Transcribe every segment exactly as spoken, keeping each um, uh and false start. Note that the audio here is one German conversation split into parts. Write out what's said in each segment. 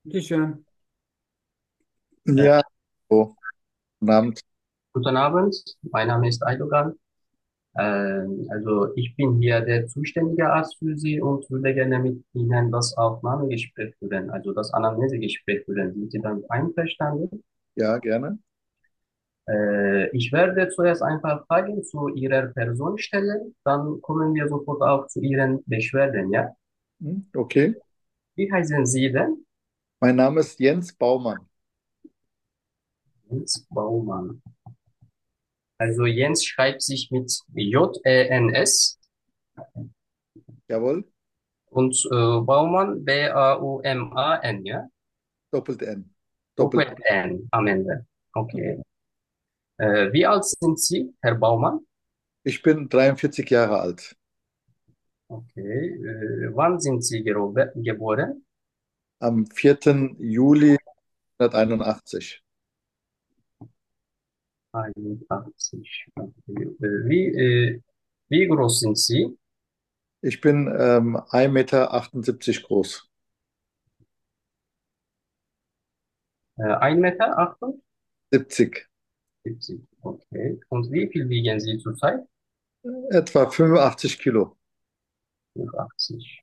Bitteschön. Äh, Ja, so, guten Abend. Guten Abend, mein Name ist Aydogan. Ähm, also ich bin hier der zuständige Arzt für Sie und würde gerne mit Ihnen das Aufnahmegespräch führen, also das Anamnesegespräch führen. Sind Sie damit einverstanden? Ja, gerne. Äh, ich werde zuerst ein paar Fragen zu Ihrer Person stellen, dann kommen wir sofort auch zu Ihren Beschwerden, ja? Hm, okay. Wie heißen Sie denn? Mein Name ist Jens Baumann. Jens Baumann. Also Jens schreibt sich mit J E N S Jawohl. und äh, Baumann B A U M A N, ja? Doppelt N. Doppelt. Doppel N am Ende. Okay. Äh, wie alt sind Sie, Herr Baumann? Ich bin dreiundvierzig Jahre alt. Okay. Äh, wann sind Sie gerobe- geboren? Am vierten Juli neunzehnhunderteinundachtzig. einundachtzig. Okay. Äh, wie, äh, wie groß sind Sie? Ich bin ähm, ein Meter achtundsiebzig groß. Äh, ein Meter achtundsiebzig. siebzig. Okay. Und wie viel wiegen Sie zurzeit? Etwa fünfundachtzig Kilo. fünfundachtzig.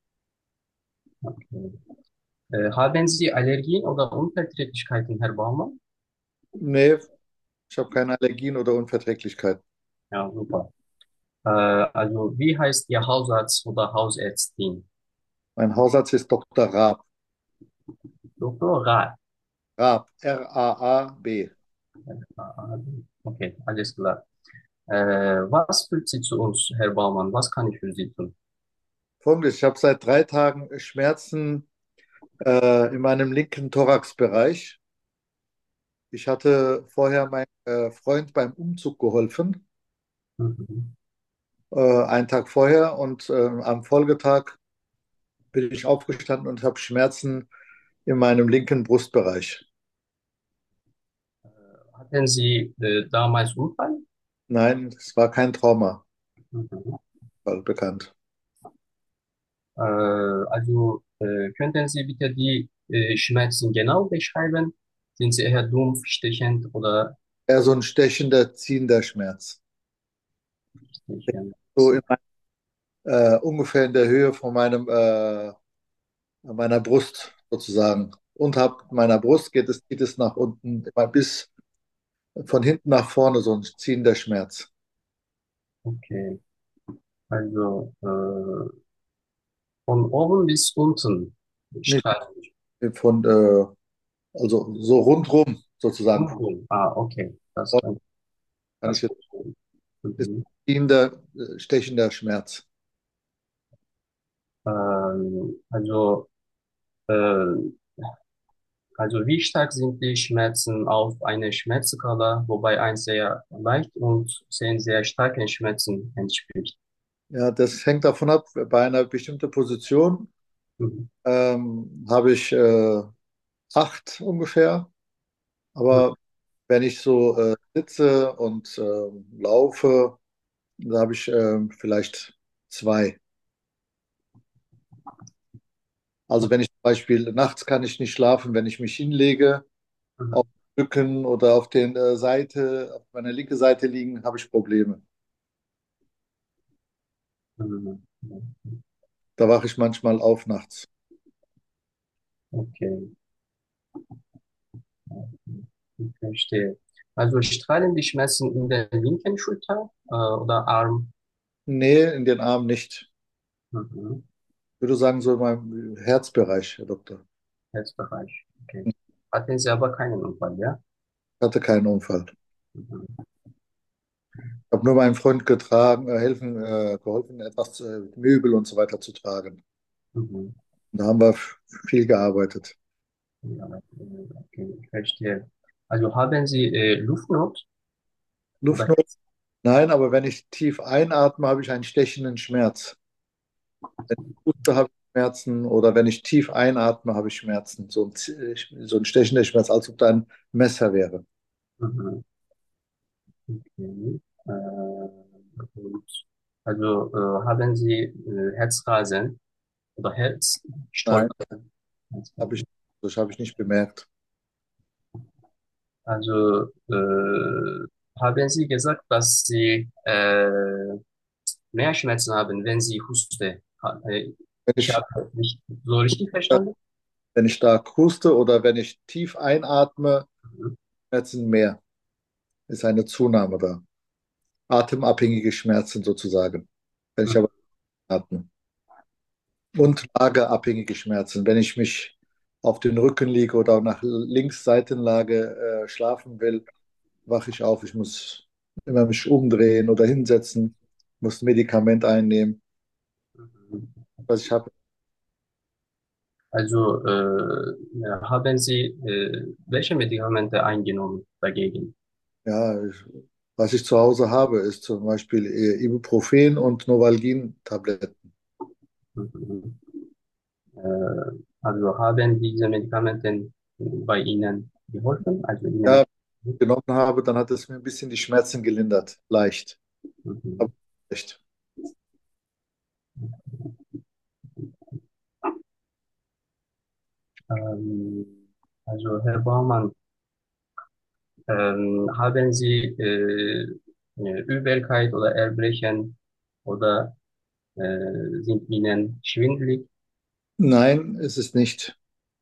Okay. Äh, haben Sie Allergien oder Unverträglichkeiten, Herr Baumann? Nee, ich habe keine Allergien oder Unverträglichkeiten. Ja, super. Äh, also, wie heißt Ihr Hausarzt oder Hausärztin? Mein Hausarzt ist Doktor Raab. Doktor Rath. Raab. R A A B. Ah, okay, alles klar. Äh, was führt Sie zu uns, Herr Baumann? Was kann ich für Sie tun? Folgendes, ich habe seit drei Tagen Schmerzen äh, in meinem linken Thoraxbereich. Ich hatte vorher meinem äh, Freund beim Umzug geholfen, Mhm. äh, einen Tag vorher, und äh, am Folgetag bin ich aufgestanden und habe Schmerzen in meinem linken Brustbereich. Hatten Sie äh, damals Unfall? Nein, es war kein Trauma, Mhm. war bekannt. Äh, also äh, könnten Sie bitte die äh, Schmerzen genau beschreiben? Sind sie eher dumpf, stechend oder Eher so ein stechender, ziehender Schmerz. stechend? So in, äh, ungefähr in der Höhe von meinem, äh, meiner Brust sozusagen. Unterhalb meiner Brust geht es, geht es nach unten, immer bis von hinten nach vorne, so ein ziehender Schmerz. Okay, also äh, von oben bis unten Nicht streifen. von, äh, also so rundrum sozusagen. Rundum. Ah, okay, das kann, Kann das ich jetzt, kann ich. ist Mhm. ziehender, äh, stechender Schmerz. Ähm, also äh, Also wie stark sind die Schmerzen auf einer Schmerzskala, wobei eins sehr leicht und zehn sehr starken Schmerzen entspricht? Ja, das hängt davon ab, bei einer bestimmten Position Mhm. ähm, habe ich äh, acht ungefähr, Mhm. aber wenn ich so äh, sitze und ähm, laufe, da habe ich ähm, vielleicht zwei. Also wenn ich zum Beispiel nachts kann ich nicht schlafen, wenn ich mich hinlege, auf Mhm. den Rücken oder auf der äh, Seite, auf meiner linken Seite liegen, habe ich Probleme. Mhm. Da wache ich manchmal auf nachts. Okay, ich verstehe. Also strahlen die Schmerzen in der linken Schulter äh, oder Arm? Nee, in den Arm nicht. Mhm. Ich würde sagen, so in meinem Herzbereich, Herr Doktor. Herzbereich. Okay. Hatten Sie aber keinen Unfall, ja? Ich hatte keinen Unfall. Mhm. Ich habe nur meinem Freund getragen, äh, helfen, äh, geholfen, etwas äh, Möbel und so weiter zu tragen. Mhm. Und da haben wir f- viel gearbeitet. Ja, okay, ich verstehe. Also haben Sie äh, Luftnot oder Luftnot? Nein, aber wenn ich tief einatme, habe ich einen stechenden Schmerz. Wenn ich puste, habe ich Schmerzen, oder wenn ich tief einatme, habe ich Schmerzen. So ein, Z- so ein stechender Schmerz, als ob da ein Messer wäre. Mhm. Okay. Äh, gut. Also äh, haben Sie äh, Herzrasen oder Nein, Herzstolpern? habe ich. Herzrasen. Das habe ich nicht bemerkt. Also äh, haben Sie gesagt, dass Sie äh, mehr Schmerzen haben, wenn Sie husten? Ha- äh, Wenn Ich ich, habe nicht so richtig äh, verstanden. wenn ich stark huste oder wenn ich tief einatme, Mhm. Schmerzen mehr. Ist eine Zunahme da. Atemabhängige Schmerzen sozusagen. Wenn ich aber atme. Und lagerabhängige Schmerzen. Wenn ich mich auf den Rücken liege oder nach links Seitenlage äh, schlafen will, wache ich auf. Ich muss immer mich umdrehen oder hinsetzen, muss ein Medikament einnehmen. Mhm. Was ich habe, Also äh, ja, haben Sie äh, welche Medikamente eingenommen dagegen? ja, ich, was ich zu Hause habe, ist zum Beispiel äh, Ibuprofen und Novalgin-Tabletten. Mhm. Äh, also haben diese Medikamente bei Ihnen geholfen? Also Ja, Ihnen? genommen habe, dann hat es mir ein bisschen die Schmerzen gelindert. Leicht. Aber Mhm. leicht. Ähm, also Herr Baumann, ähm, haben Sie äh, eine Übelkeit oder Erbrechen oder äh, sind Ihnen schwindelig? Nein, ist es nicht.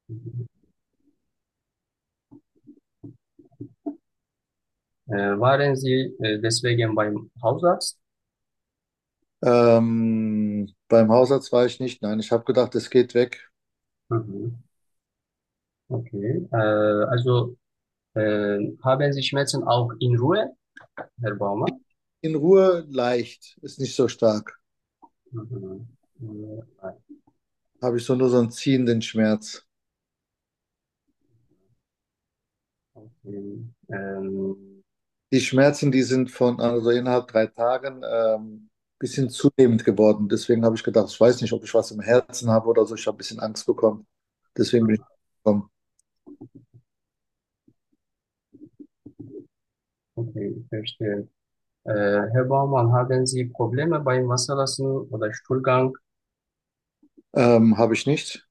Äh, waren Sie äh, deswegen beim Hausarzt? Ähm, beim Hausarzt war ich nicht. Nein, ich habe gedacht, es geht weg. Mhm. Okay. Äh, also äh, haben Sie Schmerzen auch in Ruhe, Herr Baumann? In Ruhe leicht, ist nicht so stark. Mhm. Äh, Habe ich so nur so einen ziehenden Schmerz. okay. Ähm, Die Schmerzen, die sind von, also innerhalb drei Tagen ähm, bisschen zunehmend geworden. Deswegen habe ich gedacht, ich weiß nicht, ob ich was im Herzen habe oder so. Ich habe ein bisschen Angst bekommen. Deswegen bin ich gekommen. okay, ich verstehe. Äh, Herr Baumann, haben Sie Probleme beim Wasserlassen oder Stuhlgang? Ähm, habe ich nicht.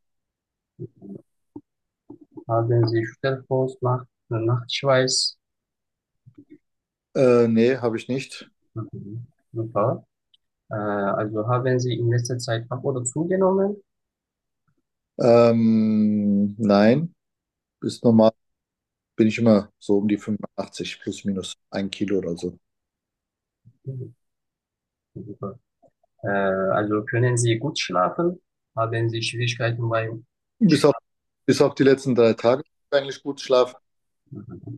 Haben Sie Stellfrost, Nacht, Nachtschweiß? Äh, nee, habe ich nicht. Mhm. Super. Äh, also haben Sie in letzter Zeit ab oder zugenommen? Ähm, nein, ist normal. Bin ich immer so um die fünfundachtzig plus minus ein Kilo oder so. Mhm. Super. Äh, also können Sie gut schlafen? Haben Sie Schwierigkeiten beim Bis auf, Schlafen? bis auf die letzten drei Tage eigentlich gut schlafen. Mhm.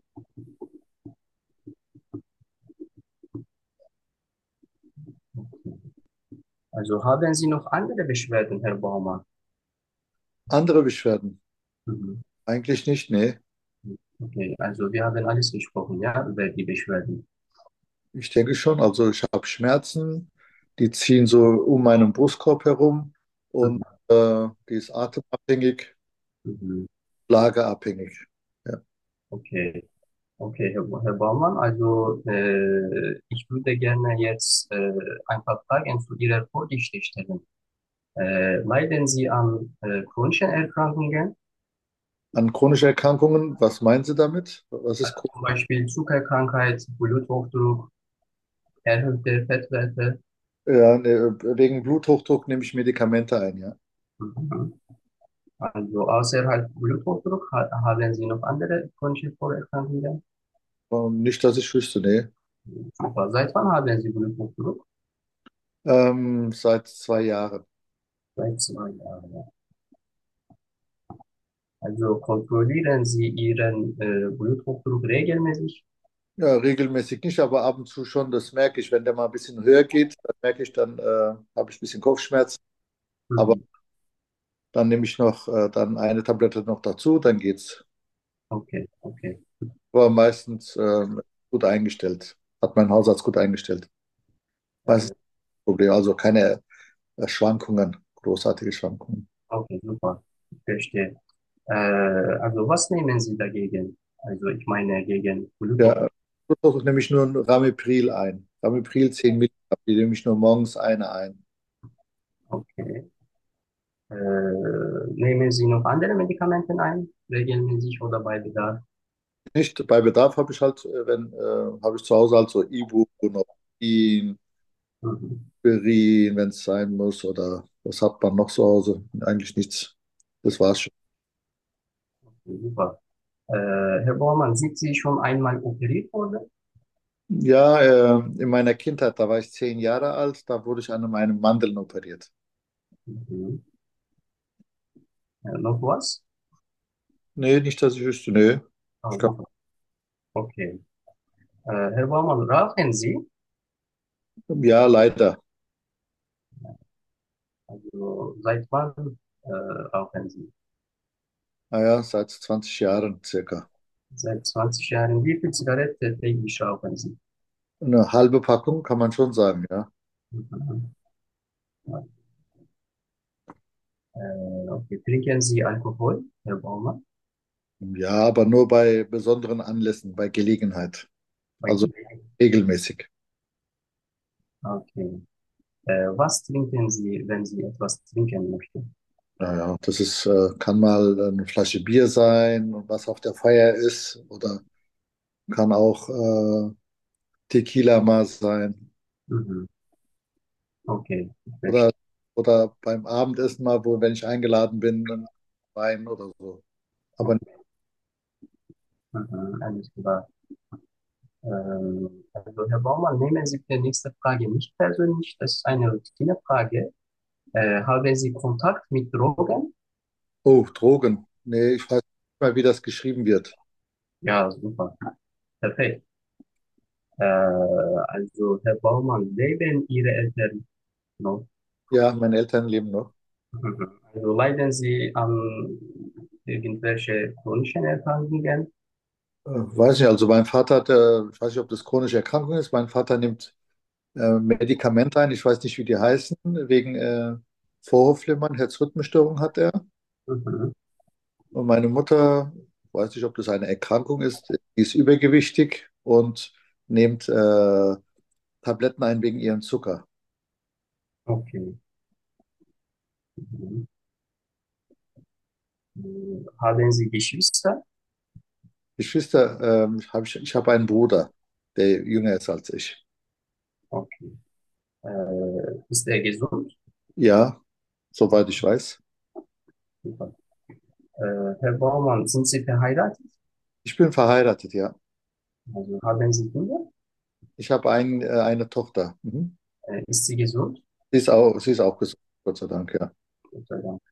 Also haben Sie noch andere Beschwerden, Herr Baumann? Andere Beschwerden? Mhm. Eigentlich nicht, nee. Okay, also wir haben alles gesprochen, ja, über die Beschwerden. Ich denke schon. Also ich habe Schmerzen, die ziehen so um meinen Brustkorb herum und Mhm. äh, die ist atemabhängig, Mhm. lagerabhängig. Ja. Okay, okay, Herr, Herr Baumann, also äh, ich würde gerne jetzt äh, ein paar Fragen zu Ihrer Vorgeschichte stellen. Äh, leiden Sie an äh, chronischen Erkrankungen, An chronische Erkrankungen, was meinen Sie damit? Was ist also chron- zum Beispiel Zuckerkrankheit, Bluthochdruck, erhöhte Fettwerte? ja, nee, wegen Bluthochdruck nehme ich Medikamente ein, ja. Mhm. Also außerhalb Bluthochdruck ha haben Sie noch andere chronische Vorerkrankungen? Und nicht, dass ich wüsste, nee. Super. Seit wann haben Sie Bluthochdruck? Ähm, seit zwei Jahren. Seit zwei Jahren. Ja. Also kontrollieren Sie Ihren äh, Bluthochdruck regelmäßig? Ja, regelmäßig nicht, aber ab und zu schon, das merke ich. Wenn der mal ein bisschen höher geht, dann merke ich, dann äh, habe ich ein bisschen Kopfschmerzen. Aber Mhm. dann nehme ich noch äh, dann eine Tablette noch dazu, dann geht's. Okay, okay. Aber meistens ähm, gut eingestellt. Hat mein Hausarzt gut eingestellt. Meistens Äh, Problem, also keine äh, Schwankungen, großartige Schwankungen. okay, super. Ich verstehe. Äh, also was nehmen Sie dagegen? Also ich meine gegen Bluthochdruck. Ja, Bluthochdruck nehme ich nur ein Ramipril ein. Ramipril zehn Milligramm, die nehme ich nur morgens eine ein. Okay. Äh, nehmen Sie noch andere Medikamente ein, regelmäßig oder bei Bedarf? Nicht bei Bedarf habe ich halt, äh, wenn, äh, habe ich zu Hause halt so Ibuprofen, Mhm. Aspirin, wenn es sein muss, oder was hat man noch zu Hause? Eigentlich nichts. Das war's schon. Super. Äh, Herr Bormann, sind Sie schon einmal operiert worden? Ja, äh, in meiner Kindheit, da war ich zehn Jahre alt, da wurde ich an meinen Mandeln operiert. Mhm. Äh, noch was? Nee, nicht, dass ich wüsste. Nee, Ah, ich glaube, super. Okay. Äh, Herr Bormann, rauchen Sie? ja, leider. Also seit wann äh, rauchen Sie? Naja, seit zwanzig Jahren circa. Seit zwanzig Jahren. Wie viel Zigarette täglich rauchen Sie? Eine halbe Packung kann man schon sagen, ja. Mhm. Ja. Äh, okay. Trinken Sie Alkohol, Herr Bormann? Ja, aber nur bei besonderen Anlässen, bei Gelegenheit. Bei Also Gelegenheit. regelmäßig. Okay. Äh, was trinken Sie, wenn Sie etwas trinken möchten? Naja, das ist, äh, kann mal eine Flasche Bier sein, was auf der Feier ist, oder kann auch äh, Tequila mal sein. Mhm. Okay, ich Oder, verstehe. oder beim Abendessen mal, wo, wenn ich eingeladen bin, ein Wein oder so. Aber Okay. Mhm. Alles klar. Ähm, also Herr Baumann, nehmen Sie die nächste Frage nicht persönlich. Das ist eine Routinefrage. Äh, haben Sie Kontakt mit Drogen? oh, Drogen. Nee, ich weiß nicht mal, wie das geschrieben wird. Ja, super. Perfekt. Äh, also Herr Baumann, leben Ihre Eltern noch? Ja, meine Eltern leben noch. Mhm. Also leiden Sie an irgendwelche chronischen Erkrankungen? Äh, weiß nicht, also mein Vater hat, äh, ich weiß nicht, ob das chronische Erkrankung ist. Mein Vater nimmt äh, Medikamente ein, ich weiß nicht, wie die heißen, wegen äh, Vorhofflimmern, Herzrhythmusstörung hat er. Mhm. Und meine Mutter, weiß nicht, ob das eine Erkrankung ist, die ist übergewichtig und nimmt äh, Tabletten ein wegen ihrem Zucker. Okay. Mhm. Mhm. Haben Sie Geschwister? Geschwister, ähm, hab ich, ich habe einen Bruder, der jünger ist als ich. Okay. Äh, ist er gesund? Ja, soweit ich weiß. Super. Äh, Herr Baumann, sind Sie verheiratet? Ich bin verheiratet, ja. Also haben Sie Kinder? Ich habe ein, äh, eine Tochter. Mhm. Äh, ist sie gesund? Sie ist auch, sie ist auch gesund, Gott sei Dank, ja. Gott sei Dank.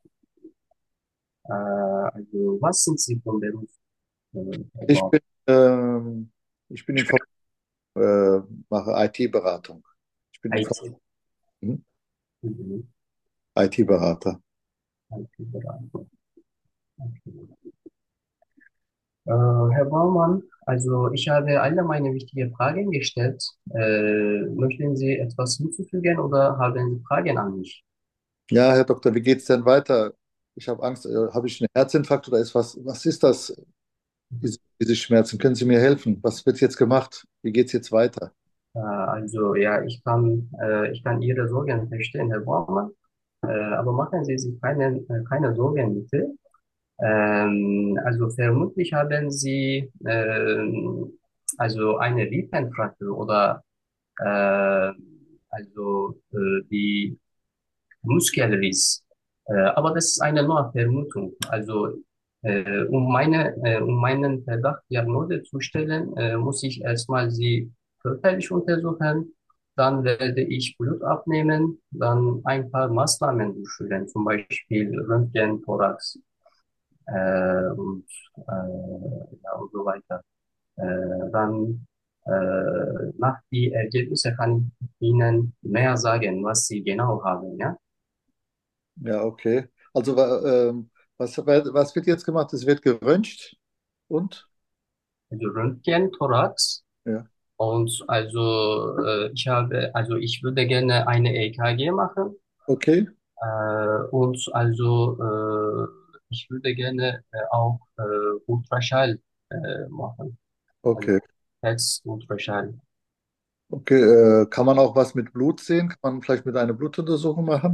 Äh, also was sind Sie von Beruf, äh, Herr Ich Baumann? bin, ähm, ich bin Inform äh, mache I T-Beratung. Ich bin Inform I T. mhm. Mhm. I T-Berater. I T-Beratung. Okay. Äh, Herr Baumann, also ich habe alle meine wichtigen Fragen gestellt. Äh, möchten Sie etwas hinzufügen oder haben Sie Fragen an mich? Ja, Herr Doktor, wie geht es denn weiter? Ich habe Angst, äh, habe ich einen Herzinfarkt oder ist was, was ist das, diese, diese Schmerzen? Können Sie mir helfen? Was wird jetzt gemacht? Wie geht es jetzt weiter? Äh, also ja, ich kann, äh, ich kann Ihre Sorgen verstehen, Herr Baumann. Äh, aber machen Sie sich keine, äh, keine Sorgen, bitte. Ähm, also vermutlich haben Sie ähm, also eine Rippenfraktur oder äh, also äh, die Muskelriss. Äh, aber das ist eine nur Vermutung. Also äh, um meine, äh, um meinen Verdacht Diagnose zu stellen, äh, muss ich erstmal Sie körperlich untersuchen. Dann werde ich Blut abnehmen, dann ein paar Maßnahmen durchführen, zum Beispiel Röntgen, Thorax äh, und, äh, ja, und so weiter. Äh, dann äh, nach die Ergebnisse kann ich Ihnen mehr sagen, was Sie genau haben, ja. Ja, okay. Also, wa- ähm, was, was wird jetzt gemacht? Es wird geröntgt und? Also Röntgen, Thorax Ja, und also äh, ich habe, also ich würde gerne eine E K G machen okay, äh, und also äh, ich würde gerne äh, auch äh, Ultraschall äh, machen, also okay. Herz-Ultraschall. Okay, äh, kann man auch was mit Blut sehen? Kann man vielleicht mit einer Blutuntersuchung machen?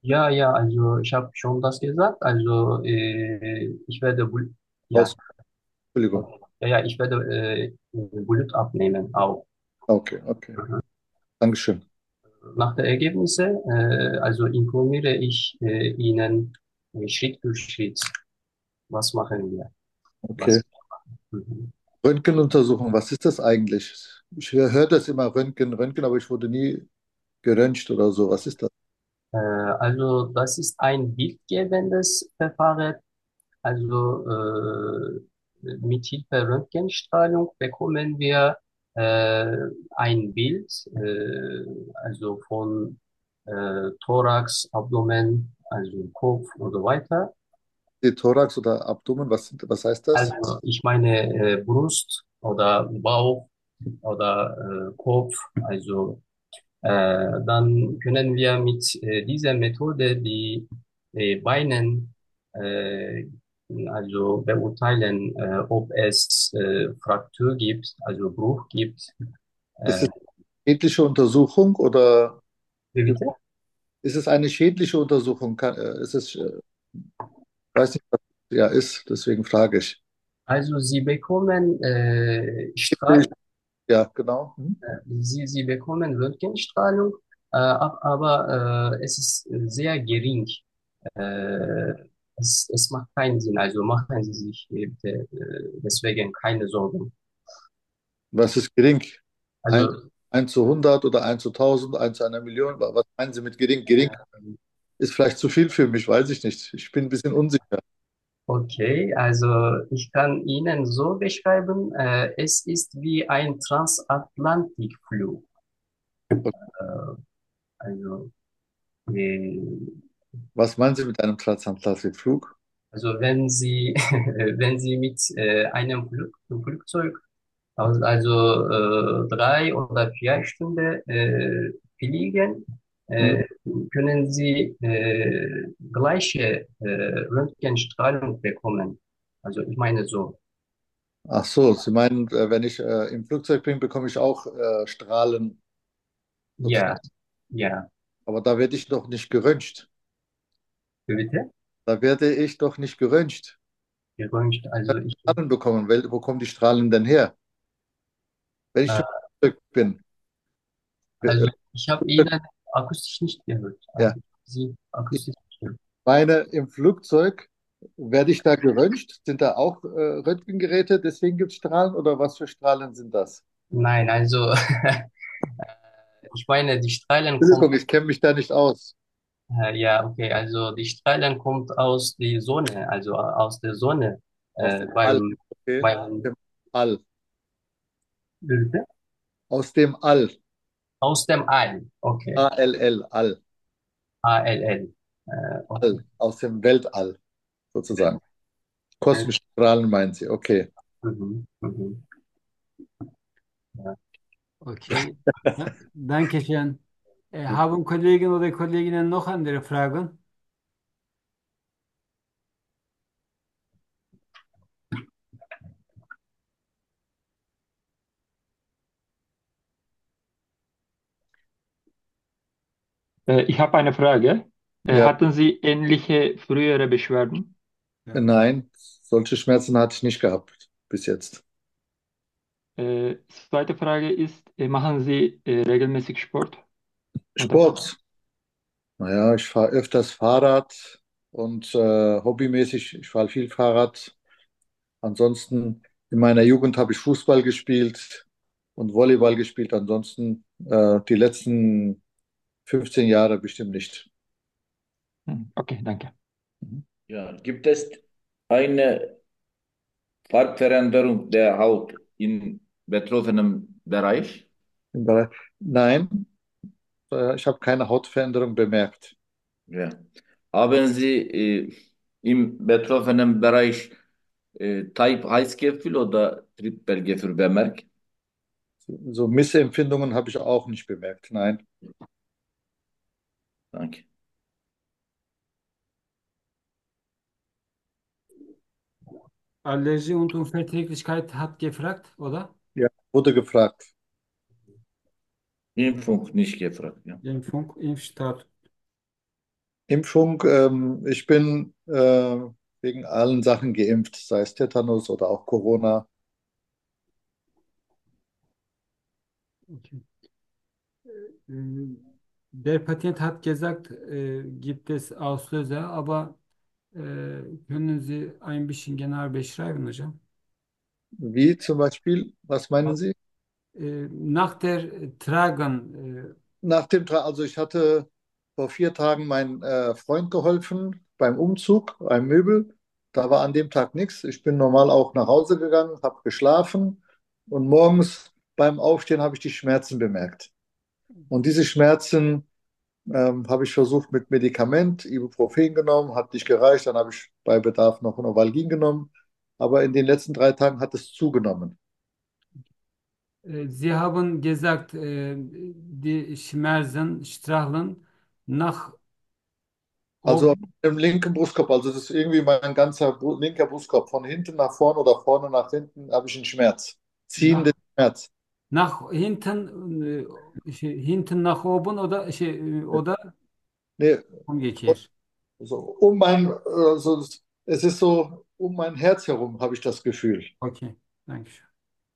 Ja, ja, also ich habe schon das gesagt. Also äh, ich werde, Blut- ja, Aus, Entschuldigung. okay. Ja, ja, ich werde äh, Blut abnehmen auch. Okay, okay. Mhm. Dankeschön. Nach der Ergebnisse, äh, also informiere ich äh, Ihnen äh, Schritt für Schritt, was machen wir, Okay. was. Mhm. Röntgenuntersuchung, was ist das eigentlich? Ich höre höre das immer Röntgen, Röntgen, aber ich wurde nie geröntgt oder so. Was ist das? Äh, also das ist ein bildgebendes Verfahren. Also äh, mit Hilfe Röntgenstrahlung bekommen wir äh, ein Bild, äh, also von äh, Thorax, Abdomen, also Kopf und so weiter. Die Thorax oder Abdomen, was, sind, was heißt das? Also ich meine äh, Brust oder Bauch oder äh, Kopf. Also äh, dann können wir mit äh, dieser Methode die äh, Beinen äh, also beurteilen, äh, ob es äh, Fraktur gibt, also Bruch gibt. Ist Äh, es schädliche Untersuchung oder wie bitte? ist es eine schädliche Untersuchung? Kann, äh, ist es, äh, weiß nicht, was es ja ist, deswegen frage ich. Also Sie bekommen äh, Strahl, Ja, genau. Hm. Sie, Sie bekommen Röntgenstrahlung, äh, ab- aber äh, es ist sehr gering. Äh, es, es macht keinen Sinn. Also machen Sie sich äh, bitte äh, deswegen keine Sorgen. Was ist gering? Eins Also eins zu hundert oder eins zu tausend, eins zu einer Million? Was meinen Sie mit gering? Gering ähm, ist vielleicht zu viel für mich, weiß ich nicht. Ich bin ein bisschen unsicher. okay, also ich kann Ihnen so beschreiben, äh, es ist wie ein Transatlantikflug. Äh, also äh, Was meinen Sie mit einem Transatlantikflug? Also wenn Sie, wenn Sie mit äh, einem Flug, Flugzeug, also, also äh, drei oder vier Stunden äh, fliegen, Hm? äh, können Sie äh, gleiche äh, Röntgenstrahlung bekommen. Also ich meine so, Ach so, Sie meinen, äh, wenn ich äh, im Flugzeug bin, bekomme ich auch äh, Strahlen ja, sozusagen. ja, Aber da werde ich doch nicht geröntgt. wie bitte? Da werde ich doch nicht geröntgt. Geröntgt, also ich, Strahlen bekommen. Wel- Wo kommen die Strahlen denn her? Wenn ich äh, im Flugzeug bin. Äh, also ich habe Ihnen akustisch nicht gehört. Ja, Also Sie ich akustisch nicht gehört. meine, im Flugzeug werde ich da geröntgt? Sind da auch äh, Röntgengeräte? Deswegen gibt es Strahlen oder was für Strahlen sind das? Nein, also ich meine, die Strahlen kommen, Entschuldigung, ich kenne mich da nicht aus. äh, ja, okay, also die Strahlen kommt aus der Sonne, also aus der Sonne, Aus äh, dem All. beim, Okay. beim, Dem All. bitte? Aus dem All. Aus dem All, okay, A L L, All. A L L, äh, okay. All. Aus dem Weltall sozusagen. Äh, Kosmische Strahlen meinen Sie. Okay. mhm, mhm, ja. Okay, da, danke schön. Äh, haben Kollegen oder Kolleginnen noch andere Fragen? Äh, ich habe eine Frage. Äh, Ja, hatten Sie ähnliche frühere Beschwerden? Ja. nein, solche Schmerzen hatte ich nicht gehabt bis jetzt. Äh, zweite Frage ist, äh, machen Sie äh, regelmäßig Sport? Oder? Sport. Naja, ich fahre öfters Fahrrad und äh, hobbymäßig, ich fahre viel Fahrrad. Ansonsten in meiner Jugend habe ich Fußball gespielt und Volleyball gespielt. Ansonsten äh, die letzten fünfzehn Jahre bestimmt nicht. Hm, okay, danke. Mhm. Ja, gibt es eine Farbveränderung der Haut in betroffenem Bereich? Im Bereich- Nein, äh, ich habe keine Hautveränderung bemerkt. Ja. Haben Sie äh, im betroffenen Bereich äh, Type Heißgefühl oder Trippelgefühl bemerkt? So Missempfindungen habe ich auch nicht bemerkt. Nein. Danke. Allergie und Unverträglichkeit hat gefragt, oder? Ja, wurde gefragt. Impfung nicht gefragt. Ja. Impfung, Impfstart. Impfung, ähm, ich bin äh, wegen allen Sachen geimpft, sei es Tetanus oder auch Corona. Okay. Äh, Der Patient hat gesagt, äh, gibt es Auslöser, aber äh, können Sie ein bisschen genauer beschreiben, hocam? Wie zum Beispiel, was meinen Sie? Äh, nach der Tragen, Nach dem, Tra also ich hatte vor vier Tagen meinem äh, Freund geholfen beim Umzug, beim Möbel. Da war an dem Tag nichts. Ich bin normal auch nach Hause gegangen, habe geschlafen und morgens beim Aufstehen habe ich die Schmerzen bemerkt. Und diese Schmerzen ähm, habe ich versucht mit Medikament, Ibuprofen genommen, hat nicht gereicht. Dann habe ich bei Bedarf noch Novalgin genommen. Aber in den letzten drei Tagen hat es zugenommen. äh, Sie haben gesagt, äh, die Schmerzen strahlen nach Also oben, im linken Brustkorb, also das ist irgendwie mein ganzer Bru- linker Brustkorb. Von hinten nach vorne oder vorne nach hinten habe ich einen Schmerz. Ziehenden nach, Schmerz. nach hinten, äh, şey, hinten nach oben oder şey, äh, oder Nee, umgekehrt. so um mein, also es ist so um mein Herz herum, habe ich das Gefühl. Okay, danke schön.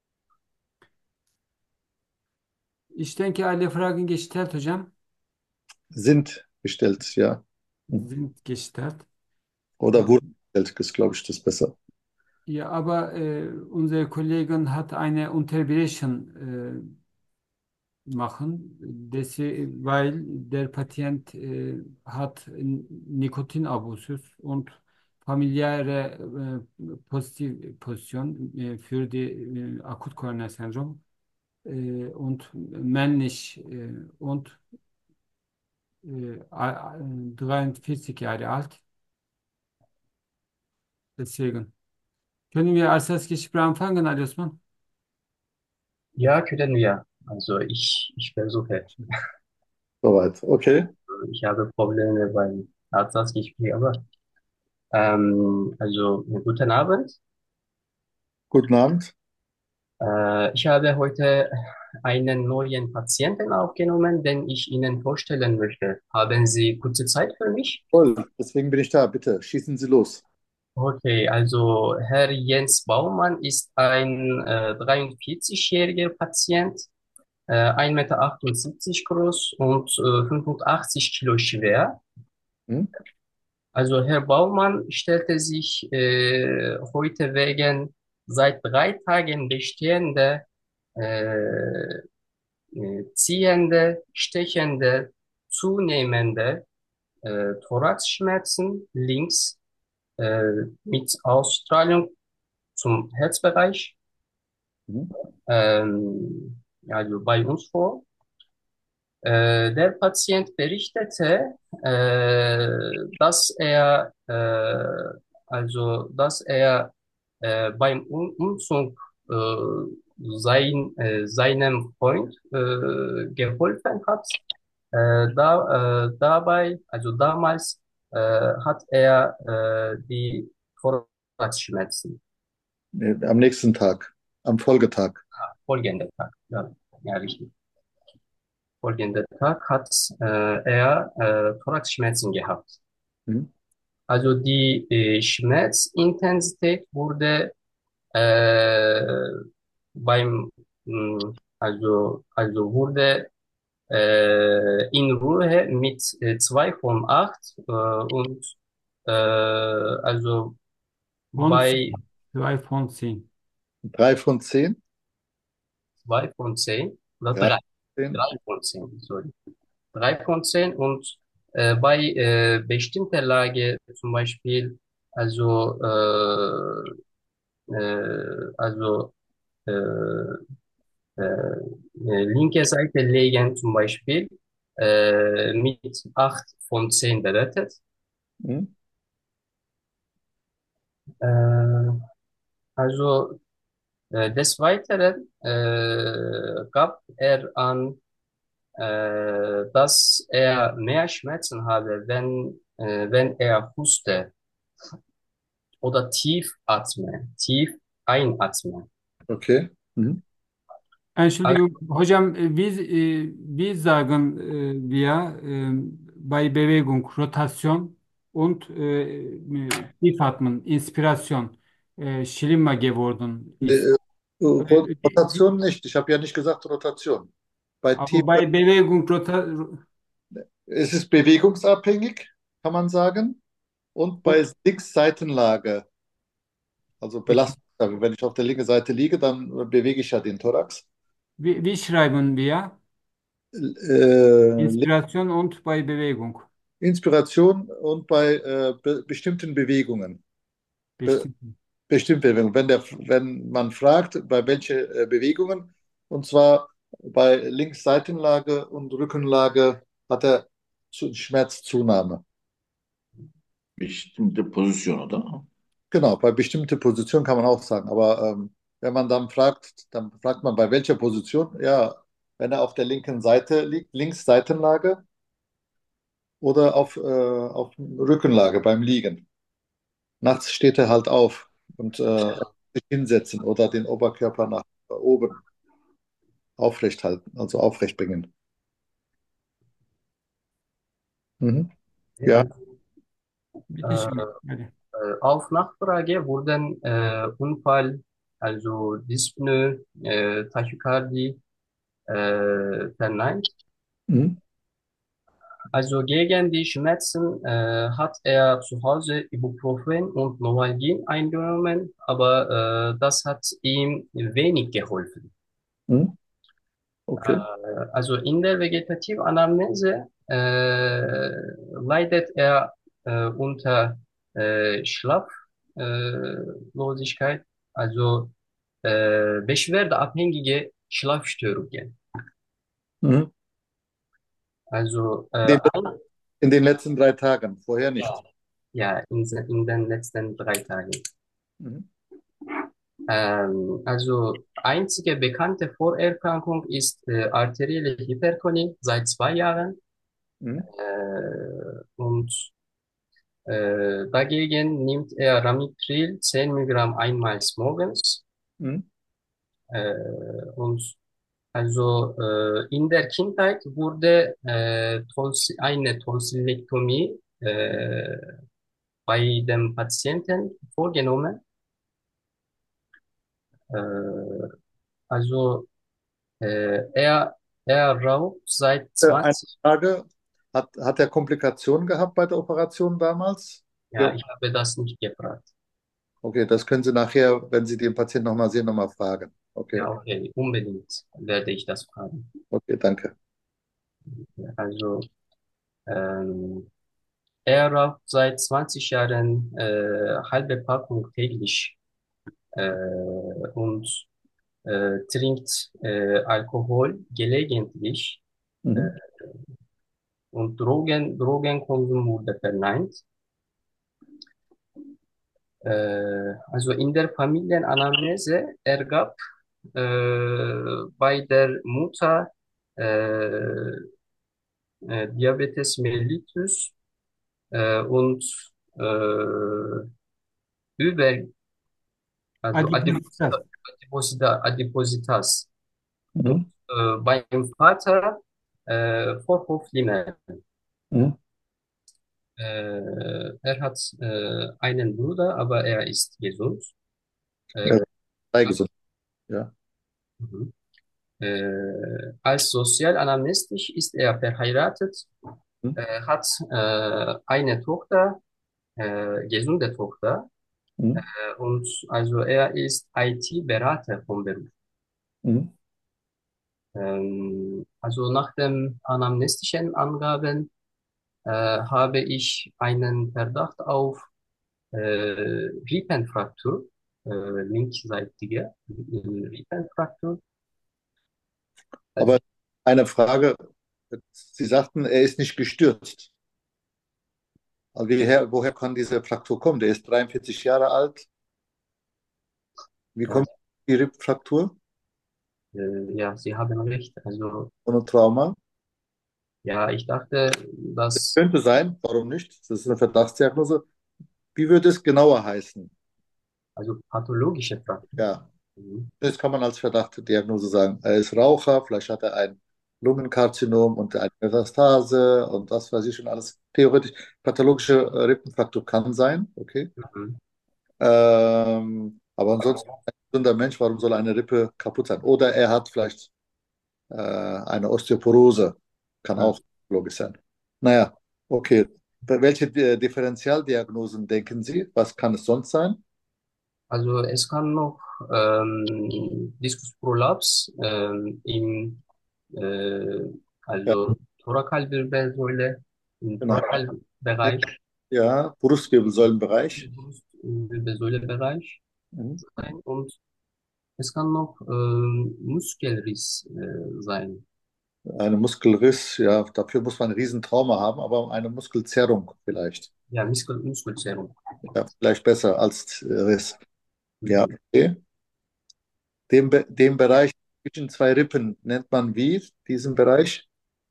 Ich denke, alle Fragen gestellt, hocam. Sind gestellt, ja. Sind gestellt. Oder wurden gestellt, ist, glaube ich, das besser. Ja, aber äh, unsere Kollegin hat eine Unterbrechung äh, machen, desi, weil der Patient äh, hat Nikotinabusüs und familiäre äh, Positivposition äh, für die äh, Akut-Koronarsyndrom äh, und männlich äh, und äh, a- a- dreiundvierzig Jahre alt. Deswegen. Können wir als erstes Gespräch anfangen, Ali Osman? Ja, können wir. Also ich, ich versuche. Soweit. Okay. Ich habe Probleme beim Arztgespräch, aber ähm, also guten Abend. Guten Abend. Äh, ich habe heute einen neuen Patienten aufgenommen, den ich Ihnen vorstellen möchte. Haben Sie kurze Zeit für mich? Toll. Deswegen bin ich da. Bitte, schießen Sie los. Okay, also Herr Jens Baumann ist ein äh, dreiundvierzig-jähriger Patient, äh, ein Meter achtundsiebzig groß und äh, fünfundachtzig Kilo schwer. Hm? Also Herr Baumann stellte sich äh, heute wegen seit drei Tagen bestehender äh, äh, ziehende, stechende, zunehmende äh, Thoraxschmerzen links äh, mit Ausstrahlung zum Herzbereich Hm? ähm, also bei uns vor. Äh, der Patient berichtete, äh, dass er äh, also dass er äh, beim um Umzug äh, sein, äh, seinem Freund äh, geholfen hat. Äh, da, äh, dabei, also damals, äh, hat er äh, die Thoraxschmerzen. Nee, am nächsten Tag, am Folgetag. Folgender Tag, ja, ja, richtig. Folgender Tag hat äh, er äh, Thoraxschmerzen gehabt. Hm? Also die äh, Schmerzintensität wurde äh, beim, mh, also, also wurde äh, in Ruhe mit äh, zwei von acht äh, und äh, also Von bei zehn. Zwei von zehn. Drei von zehn? zwei von zehn oder Drei drei, von zehn? drei von zehn, sorry. Drei von zehn und äh, bei äh, bestimmter Lage, zum Beispiel, also, äh, äh, also äh, äh, äh, linke Seite legen, zum Beispiel, äh, mit acht von zehn bewertet. Hm? Äh, also äh, des Weiteren äh, gab er an, äh, dass er mehr Schmerzen habe, wenn, äh, wenn er huste oder tief atme, tief einatme. Okay. Hm? Also, Entschuldigung, hocam, e, biz e, biz sagen e, wir, e, bei Bewegung Rotation und äh, Tiefatmen, Inspiration, äh, schlimmer geworden Nee, ist. äh, Ro- Äh, die- die- Rotation nicht. Ich habe ja nicht gesagt Rotation. Bei Aber Tief, bei Bewegung Rota es ist bewegungsabhängig, kann man sagen. Und bei und Links-Seitenlage, also okay. Belastungsstärke, wenn ich auf der linken Seite liege, dann äh, bewege ich ja den Thorax. Wie, wie schreiben wir? Äh, Inspiration und bei Bewegung. Inspiration und bei äh, be bestimmten Bewegungen. Be Bestimmt. bestimmte Bewegungen. Wenn, der, wenn man fragt, bei welchen äh, Bewegungen, und zwar bei Links-Seitenlage und Rückenlage hat er zu Schmerzzunahme. Bestimmte Position, oder? Genau, bei bestimmten Positionen kann man auch sagen. Aber ähm, wenn man dann fragt, dann fragt man bei welcher Position? Ja, wenn er auf der linken Seite liegt, Links-Seitenlage oder auf, äh, auf Rückenlage beim Liegen. Nachts steht er halt auf und äh, sich hinsetzen oder den Oberkörper nach oben aufrecht halten, also aufrecht bringen. Mhm. Ja. Also, Bitte äh, schön. Hadi. äh, auf Nachfrage wurden äh, Unfall, also Dyspnoe, äh, Tachykardie äh, verneint. Mhm. Also gegen die Schmerzen äh, hat er zu Hause Ibuprofen und Novalgin eingenommen, aber äh, das hat ihm wenig geholfen. Mhm. Äh, Okay. also in der Vegetativanalyse äh, leidet er äh, unter äh, Schlaflosigkeit, also äh, beschwerdeabhängige Schlafstörungen. Mhm. Also In äh, den, ein, in den letzten drei Tagen, vorher nicht. ja, in, in den letzten drei Tagen. Mhm. Ähm, also einzige bekannte Vorerkrankung ist äh, arterielle Hypertonie seit zwei Jahren. Mhm. Äh, und äh, dagegen nimmt er Ramipril zehn Milligramm einmal morgens. Mhm. Äh, und also äh, in der Kindheit wurde äh, Tons eine Tonsillektomie äh, bei dem Patienten vorgenommen. Äh, also äh, er, er raucht seit Äh, Eine zwanzig. Frage, hat, hat er Komplikationen gehabt bei der Operation damals? Ja, Ja. ich habe das nicht gefragt. Okay, das können Sie nachher, wenn Sie den Patienten nochmal sehen, nochmal fragen. Okay, Ja, okay, unbedingt werde ich das fragen. okay, danke. Also ähm, er raucht seit zwanzig Jahren äh, halbe Packung täglich äh, und äh, trinkt äh, Alkohol gelegentlich äh, Mhm. und Drogen, Drogenkonsum wurde verneint. Äh, also in der Familienanamnese ergab äh, bei der Mutter äh, äh, Diabetes mellitus äh, und äh, über, also Adipositas. Adiposita, Adipositas. Und Mhm. äh, beim Vater äh, Vorhofflimmern. Mhm. Äh, er hat äh, einen Bruder, aber er ist gesund. Ja, Äh, sei gesund. Ja. mhm. Äh, als Sozialanamnestisch ist er verheiratet, Mhm. äh, hat äh, eine Tochter, äh, gesunde Tochter, Mhm. äh, und also er ist I T-Berater vom Beruf. Mhm. Ähm, also nach den anamnestischen Angaben äh, habe ich einen Verdacht auf äh, Rippenfraktur, äh, linksseitige äh, Rippenfraktur. Also, Aber eine Frage, Sie sagten, er ist nicht gestürzt. Also woher, woher kann diese Fraktur kommen? Der ist dreiundvierzig Jahre alt. Wie ja, kommt die Rippfraktur äh, ja, Sie haben recht. Also, ohne Trauma? ja, ich dachte, dass, Könnte sein, warum nicht? Das ist eine Verdachtsdiagnose. Wie würde es genauer heißen? also pathologische Fraktur. Ja, Mhm. das kann man als Verdachtsdiagnose sagen. Er ist Raucher, vielleicht hat er ein Lungenkarzinom und eine Metastase und was weiß ich schon alles. Theoretisch pathologische äh, Rippenfraktur kann sein, okay. Mhm. Ähm, aber ansonsten ein gesunder Mensch, warum soll eine Rippe kaputt sein? Oder er hat vielleicht äh, eine Osteoporose, kann Mhm. auch logisch sein. Naja, okay. Welche äh, Differentialdiagnosen denken Sie? Was kann es sonst sein? Also es kann noch ähm, Diskusprolaps ähm, im äh, Ja, also Thorakalwirbelsäule, im genau. Thorakalbereich, Ja, Brustwirbelsäulenbereich. Brustwirbelsäulebereich Mhm. sein und es kann noch ähm, Muskelriss äh, sein. Eine Muskelriss, ja, dafür muss man ein Riesentrauma haben, aber eine Muskelzerrung vielleicht. Ja, Muskel, Muskelzerrung. Ja, vielleicht besser als äh, Riss. Ja, Mhm. okay. Den, Be- den Bereich zwischen zwei Rippen nennt man wie, diesen Bereich?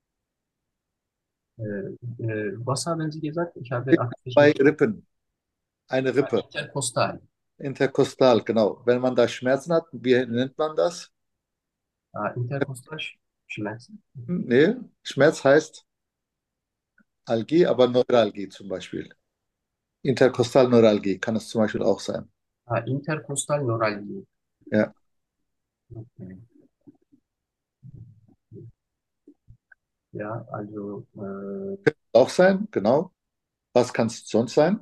Äh, äh, was haben Sie gesagt? Ich habe akustisch Zwei nicht. Rippen, eine Ah, Rippe, Interkostal. interkostal, genau. Wenn man da Schmerzen hat, wie nennt man das? Ah, Interkostalschmerzen. Nee, Schmerz heißt Algie, aber Neuralgie zum Beispiel. Interkostalneuralgie kann es zum Beispiel auch sein. Ah, Interkostalneuralgie. Ja, Okay. Ja, also äh, auch sein, genau. Was kann es sonst sein?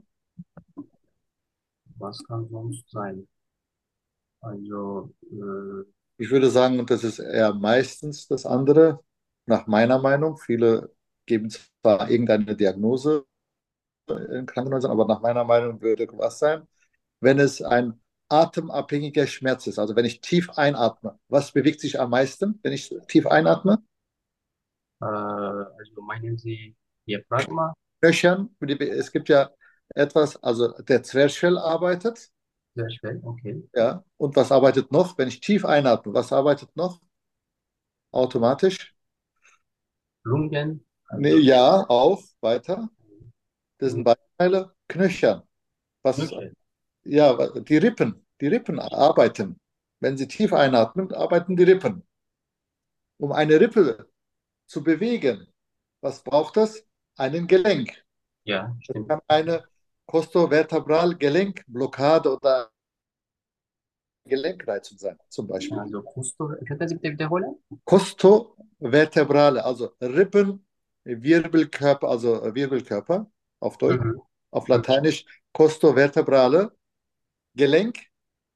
was kann sonst sein? Also äh, Ich würde sagen, das ist eher meistens das andere, nach meiner Meinung. Viele geben zwar irgendeine Diagnose in Krankenhäusern, aber nach meiner Meinung würde was sein, wenn es ein atemabhängiger Schmerz ist. Also wenn ich tief einatme, was bewegt sich am meisten, wenn ich tief einatme? äh, also meinen Sie Diaphragma? Knöchern. Es gibt ja etwas, also der Zwerchfell arbeitet, Sehr schwer, okay. ja. Und was arbeitet noch? Wenn ich tief einatme, was arbeitet noch automatisch? Lungen, Nee, also ja, auch weiter. Das sind Beinteile, Knöchern. Was, Knöchel. ja, die Rippen, die Rippen arbeiten. Wenn Sie tief einatmen, arbeiten die Rippen. Um eine Rippe zu bewegen, was braucht das? Einen Gelenk. Ja, Das stimmt. kann eine Costovertebral-Gelenkblockade oder Gelenkreizung sein, zum Beispiel. Also Kusto, könnten Sie bitte wiederholen? Costovertebrale, also Rippen, Wirbelkörper, also Wirbelkörper auf Deutsch, Mhm. auf Mhm. Lateinisch Costovertebrale, Gelenkreizung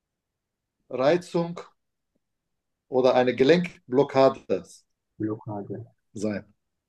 oder eine Gelenkblockade Blockade. sein.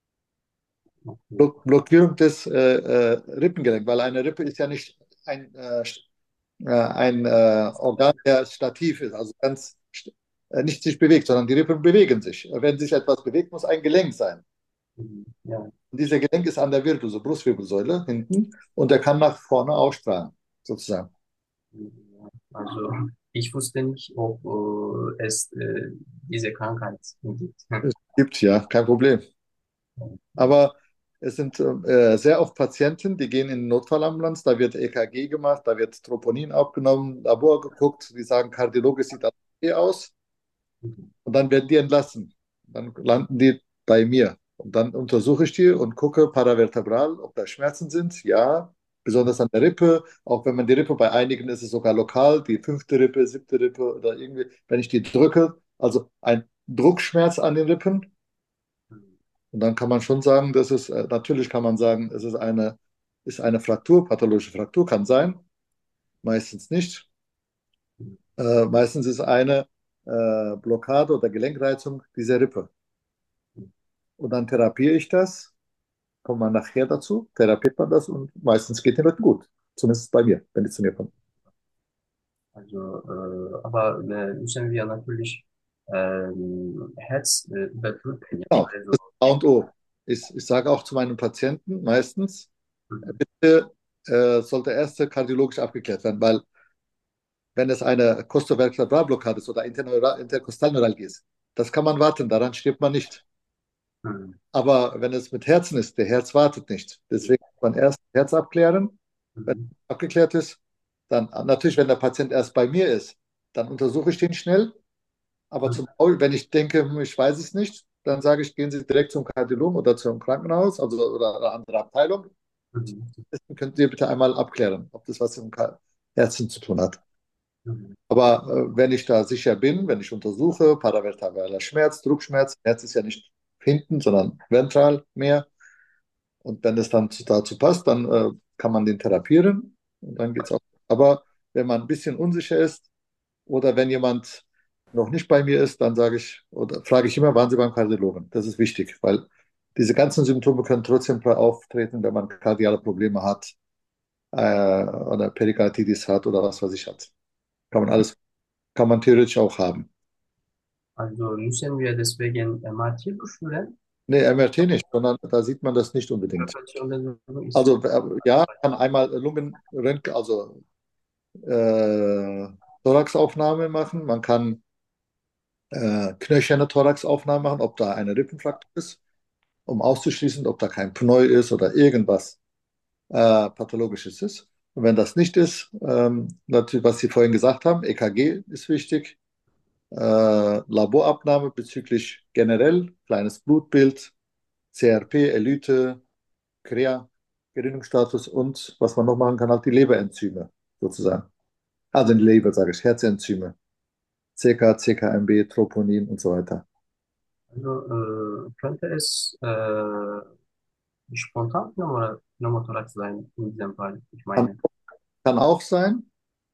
Okay. Blo- Blockierung des äh, äh, Rippengelenks, weil eine Rippe ist ja nicht ein, äh, äh, ein äh, Organ, der stativ ist, also ganz st- äh, nicht sich bewegt, sondern die Rippen bewegen sich. Wenn sich etwas bewegt, muss ein Gelenk sein. Mhm. Ja. Und dieser Gelenk ist an der Wirbelsäule, Brustwirbelsäule hinten und der kann nach vorne ausstrahlen, sozusagen. Ja. Also ich wusste nicht, ob äh, es äh, diese Krankheit gibt. Es gibt ja, kein Problem. Aber es sind äh, sehr oft Patienten, die gehen in die Notfallambulanz, da wird E K G gemacht, da wird Troponin abgenommen, Labor geguckt, die sagen, kardiologisch sieht das okay aus und dann werden die entlassen. Dann landen die bei mir und dann untersuche ich die und gucke paravertebral, ob da Schmerzen sind. Ja, besonders an der Rippe, auch wenn man die Rippe, bei einigen ist es sogar lokal, die fünfte Rippe, siebte Rippe oder irgendwie, wenn ich die drücke, also ein Druckschmerz an den Rippen. Und dann kann man schon sagen, dass es, äh, natürlich kann man sagen, es ist eine, ist eine Fraktur, pathologische Fraktur kann sein, meistens nicht. Äh, meistens ist eine äh, Blockade oder Gelenkreizung dieser Rippe. Und dann therapiere ich das, kommt man nachher dazu, therapiert man das und meistens geht den Leuten gut. Zumindest bei mir, wenn die zu mir kommen. Also, äh, aber äh, müssen wir natürlich ähm, Herz äh, überprüfen. Ja. Genau, Also, das ist A und O. Ich, ich sage auch zu meinen Patienten meistens, äh, mhm. bitte äh, sollte erst kardiologisch abgeklärt werden, weil wenn es eine Costovertebralblockade ist oder Interneura- Interkostalneuralgie ist. Das kann man warten, daran stirbt man nicht. Mhm. Aber wenn es mit Herzen ist, der Herz wartet nicht. Deswegen muss man erst das Herz abklären. Wenn Mhm. es abgeklärt ist, dann natürlich, wenn der Patient erst bei mir ist, dann untersuche ich den schnell. Aber Mhm. zum Beispiel, wenn ich denke, hm, ich weiß es nicht, dann sage ich, gehen Sie direkt zum Kardiologen oder zum Krankenhaus, also oder eine andere Abteilung. Mhm. Das könnt ihr bitte einmal abklären, ob das was mit dem Herzen zu tun hat. Mhm. Aber äh, wenn ich da sicher bin, wenn ich untersuche, paravertebraler Schmerz, Druckschmerz, Herz ist ja nicht hinten, sondern ventral mehr. Und wenn es dann zu- dazu passt, dann äh, kann man den therapieren und dann geht's auch. Aber wenn man ein bisschen unsicher ist oder wenn jemand noch nicht bei mir ist, dann sage ich oder frage ich immer, waren Sie beim Kardiologen? Das ist wichtig, weil diese ganzen Symptome können trotzdem auftreten, wenn man kardiale Probleme hat äh, oder Perikarditis hat oder was weiß ich hat. Kann man alles, kann man theoretisch auch haben. Also müssen wir deswegen M R T durchführen? Nee, M R T nicht, sondern da sieht man das nicht unbedingt. Interpretation der Lunge ist Also äh, ja, kann einmal Lungenröntgen, also äh, Thoraxaufnahme machen, man kann äh, knöcherne Thoraxaufnahme machen, ob da eine Rippenfraktur ist, um auszuschließen, ob da kein Pneu ist oder irgendwas äh, Pathologisches ist. Und wenn das nicht ist, ähm, natürlich, was Sie vorhin gesagt haben, E K G ist wichtig, äh, Laborabnahme bezüglich generell, kleines Blutbild, C R P, Elyte, Krea, Gerinnungsstatus und was man noch machen kann, halt die Leberenzyme sozusagen. Also die Leber, sage ich, Herzenzyme, C K, C K M B, Troponin und so weiter. Also äh, könnte es äh, spontan Pneumo- Pneumothorax sein in diesem Fall? Ich Kann, meine, kann auch sein,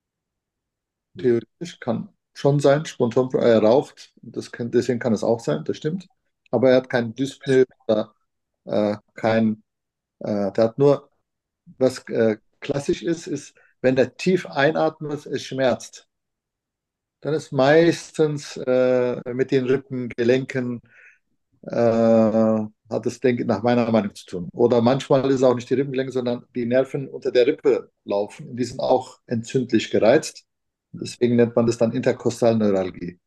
theoretisch kann schon sein, spontan, er raucht, das kann, deswegen kann es auch sein, das stimmt. Aber er hat kein Dyspnoe oder äh, kein, äh, der hat nur, was äh, klassisch ist, ist, wenn er tief einatmet, es schmerzt. Dann ist meistens äh, mit den Rippengelenken äh, hat es, denke ich, nach meiner Meinung zu tun. Oder manchmal ist es auch nicht die Rippengelenke, sondern die Nerven unter der Rippe laufen. Und die sind auch entzündlich gereizt. Deswegen nennt man das dann Interkostalneuralgie.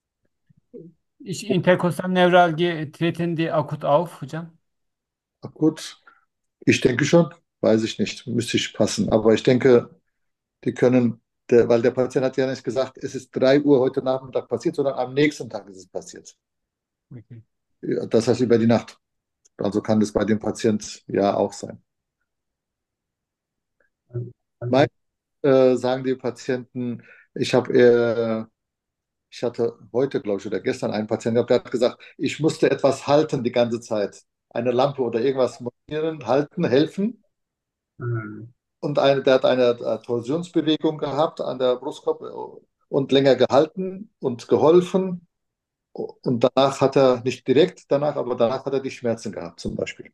Ich interkostal Nevralgie treten die akut auf hocam? Gut, ich denke schon, weiß ich nicht, müsste ich passen. Aber ich denke, die können, der, weil der Patient hat ja nicht gesagt, es ist drei Uhr heute Nachmittag passiert, sondern am nächsten Tag ist es passiert. Okay. Ja, das heißt über die Nacht. Also kann das bei dem Patient ja auch sein. also, Meist äh, sagen die Patienten, ich habe, äh, ich hatte heute, glaube ich, oder gestern einen Patienten gehabt, der hat gesagt, ich musste etwas halten die ganze Zeit. Eine Lampe oder irgendwas montieren, halten, helfen. mh, Und eine, der hat eine äh, Torsionsbewegung gehabt an der Brustkorb äh, und länger gehalten und geholfen. Und danach hat er, nicht direkt danach, aber danach hat er die Schmerzen gehabt, zum Beispiel.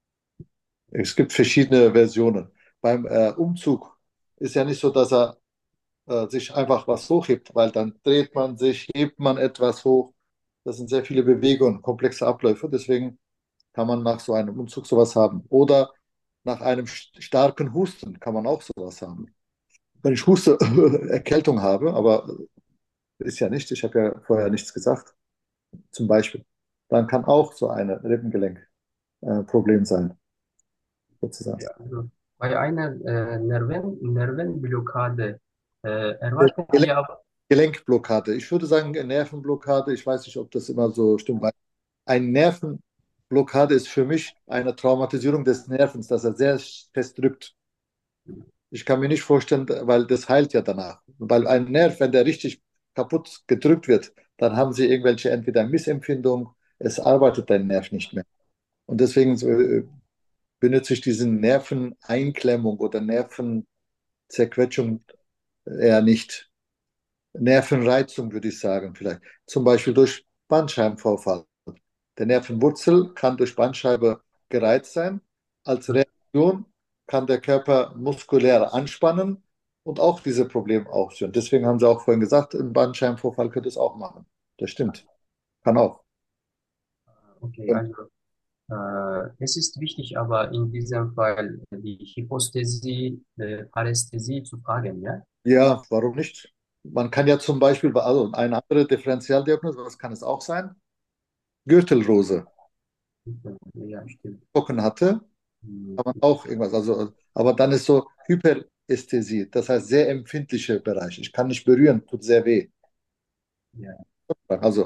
Es gibt verschiedene Versionen. Beim äh, Umzug ist ja nicht so, dass er äh, sich einfach was hochhebt, weil dann dreht man sich, hebt man etwas hoch. Das sind sehr viele Bewegungen, komplexe Abläufe. Deswegen kann man nach so einem Umzug sowas haben. Oder nach einem st- starken Husten kann man auch sowas haben. Wenn ich Huste, Erkältung habe, aber ist ja nicht, ich habe ja vorher nichts gesagt, zum Beispiel, dann kann auch so ein Rippengelenkproblem sein, sozusagen. ja, also bei einer äh, Nerven, Nervenblockade äh, erwarten Gelenk, wir aber, Gelenkblockade. Ich würde sagen Nervenblockade. Ich weiß nicht, ob das immer so stimmt. Weil eine Nervenblockade ist für mich eine Traumatisierung des Nervens, dass er sehr fest drückt. Ich kann mir nicht vorstellen, weil das heilt ja danach. Weil ein Nerv, wenn der richtig kaputt gedrückt wird, dann haben sie irgendwelche entweder Missempfindungen, es arbeitet dein Nerv nicht mehr. Und deswegen äh, benutze ich diesen Nerveneinklemmung oder Nervenzerquetschung eher nicht. Nervenreizung, würde ich sagen, vielleicht. Zum Beispiel durch Bandscheibenvorfall. Der Nervenwurzel kann durch Bandscheibe gereizt sein. Als Reaktion kann der Körper muskulär anspannen und auch diese Probleme ausführen. Deswegen haben Sie auch vorhin gesagt, ein Bandscheibenvorfall könnte es auch machen. Das stimmt. Kann auch. okay, also äh, es ist wichtig, aber in diesem Fall die Hyposthesie, äh, Parästhesie zu fragen, ja? Ja, warum nicht? Man kann ja zum Beispiel, also eine andere Differentialdiagnose, was kann es auch sein? Gürtelrose. Ja, stimmt. Pocken hatte, Hm, kann man auch irgendwas. Also, aber dann ist so Hyperästhesie, das heißt sehr empfindliche Bereich. Ich kann nicht berühren, tut sehr weh. ja, Also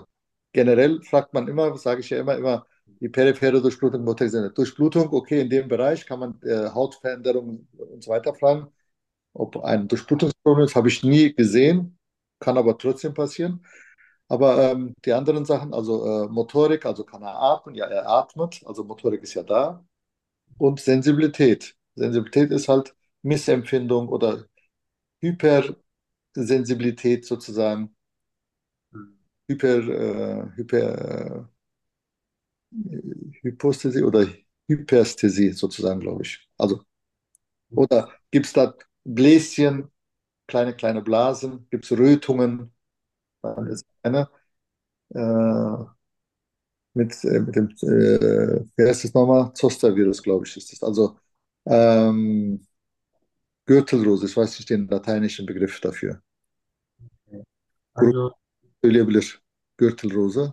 generell fragt man immer, sage ich ja immer, immer, die periphere Durchblutung, motorisierte Durchblutung, okay, in dem Bereich kann man äh, Hautveränderungen und so weiter fragen. Ob ein Durchblutungsproblem ist, habe ich nie gesehen, kann aber trotzdem passieren. Aber ähm, die anderen Sachen, also äh, Motorik, also kann er atmen, ja, er atmet, also Motorik ist ja da. Und Sensibilität. Sensibilität ist halt Missempfindung oder Hypersensibilität sozusagen. Hyper, äh, Hyper, äh, Hyposthesie oder Hyperästhesie sozusagen, glaube ich. Also, oder gibt es da Bläschen, kleine, kleine Blasen, gibt es Rötungen, dann ist eine äh, mit, äh, mit dem, äh, wie heißt das nochmal? Zoster-Virus, glaube ich, ist das. Also ähm, Gürtelrose, ich weiß nicht den lateinischen Begriff dafür. Also, Söyleyebilir. Gürtelrose.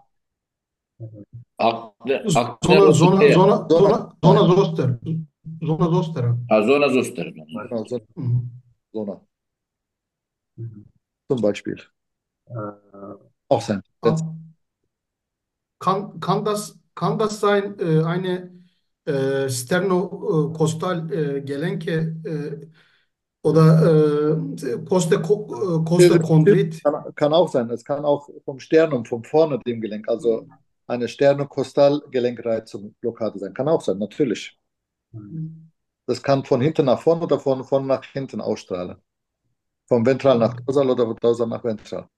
Akne, akne Zona, zona, rosacea. zona, Zona, zona, zona zoster. Zona zoster. Ha, zona zoster. genau, Zona, Hı hı. Zona mhm. zum Beispiel. Äh, Auch sein. Das, Ab- Kann, kann das, kann das sein, äh, eine äh, sternokostal äh, Gelenke äh, oder äh, Koste, Ko- äh, Kostechondrit? kann, kann auch sein. Es kann auch vom Sternum, vom vorne dem Gelenk, also eine Sternokostalgelenkreizung, Blockade sein. Kann auch sein, natürlich. Das kann von hinten nach vorne oder von vorne nach hinten ausstrahlen. Vom Ventral nach Dorsal oder von Dorsal nach Ventral.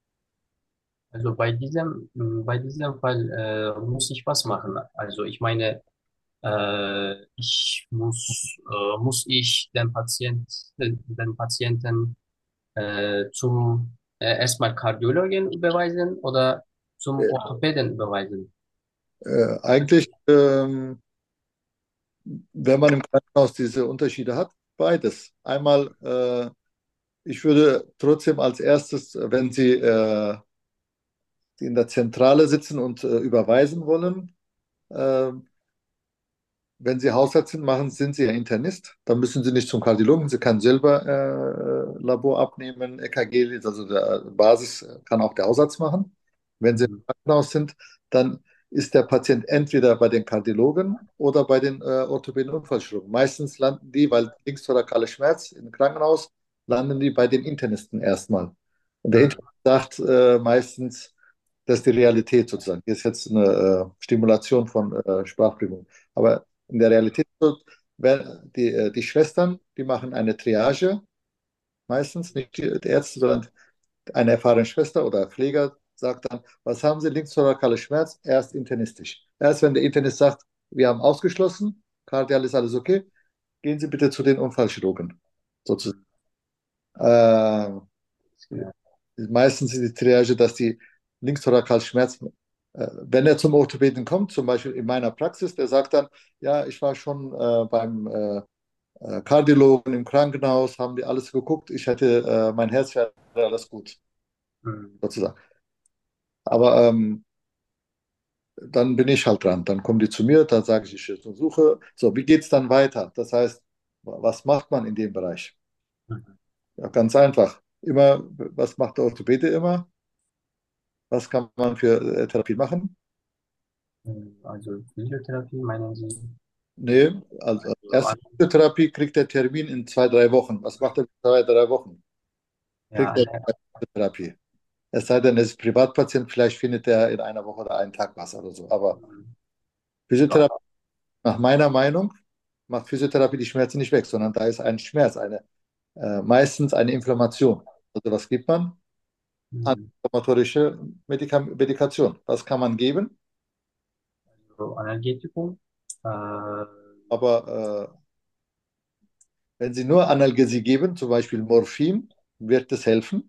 Also bei diesem, mh, bei diesem Fall äh, muss ich was machen. Also ich meine, äh, ich muss, äh, muss ich den Patient, den, den Patienten äh, zum äh, erstmal Kardiologen überweisen oder zum Äh, Orthopäden überweisen? äh, eigentlich, ähm, wenn man im Krankenhaus diese Unterschiede hat, beides. Einmal, äh, ich würde trotzdem als erstes, wenn Sie äh, in der Zentrale sitzen und äh, überweisen wollen, äh, wenn Sie Hausarzt sind, machen, sind Sie ja Internist. Dann müssen Sie nicht zum Kardiologen. Sie können selber äh, Labor abnehmen, E K G, also der Basis kann auch der Hausarzt machen. Wenn Sie im Mhm. Krankenhaus sind, dann ist der Patient entweder bei den Kardiologen oder bei den äh, Orthopäden und Unfallchirurgen. Meistens landen die, weil linkstorakale Schmerz im Krankenhaus, landen die bei den Internisten erstmal. Und der Mhm. Internist sagt äh, meistens, das ist die Realität sozusagen. Hier ist jetzt eine äh, Stimulation von äh, Sprachprüfung. Aber in der Realität, wer- die, äh, die Schwestern, die machen eine Triage, meistens nicht die die Ärzte, sondern eine erfahrene Schwester oder Pfleger sagt dann, was haben Sie, linkstorakale Schmerz? Erst internistisch. Erst wenn der Internist sagt, wir haben ausgeschlossen, kardial ist alles okay, gehen Sie bitte zu den Unfallchirurgen. Sozusagen. Äh, Ja. Meistens ist die Triage, dass die Linkstorakalschmerz, äh, wenn er zum Orthopäden kommt, zum Beispiel in meiner Praxis, der sagt dann, ja, ich war schon äh, beim äh, äh, Kardiologen im Krankenhaus, haben die alles geguckt, ich hätte, äh, mein Herz wäre alles gut, Mhm. sozusagen. Aber ähm, dann bin ich halt dran, dann kommen die zu mir, dann sage ich, ich untersuche, so, wie geht es dann weiter? Das heißt, was macht man in dem Bereich? Mhm. Ja, ganz einfach. Immer, was macht der Orthopäde immer? Was kann man für äh, Therapie machen? Mhm. Also Physiotherapie meinen Sie? Nee, also Also, erste an- Physiotherapie kriegt der Termin in zwei, drei Wochen. Was macht er in zwei, drei Wochen? ja, Kriegt er eine, Physiotherapie. Es sei denn, er ist Privatpatient, vielleicht findet er in einer Woche oder einen Tag was oder so. Aber mhm. Ja, Physiotherapie, nach meiner Meinung, macht Physiotherapie die Schmerzen nicht weg, sondern da ist ein Schmerz, eine, äh, meistens eine Inflammation. Also was gibt man? mhm. Antiinflammatorische Medika Medikation. Was kann man geben? So Analgetikum. Äh, Aber äh, wenn Sie nur Analgesie geben, zum Beispiel Morphin, wird es helfen.